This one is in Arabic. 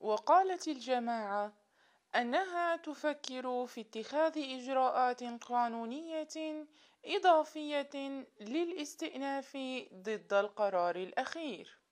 وقالت الجماعة أنها تفكر في اتخاذ إجراءات قانونية إضافية للاستئناف ضد القرار الأخير.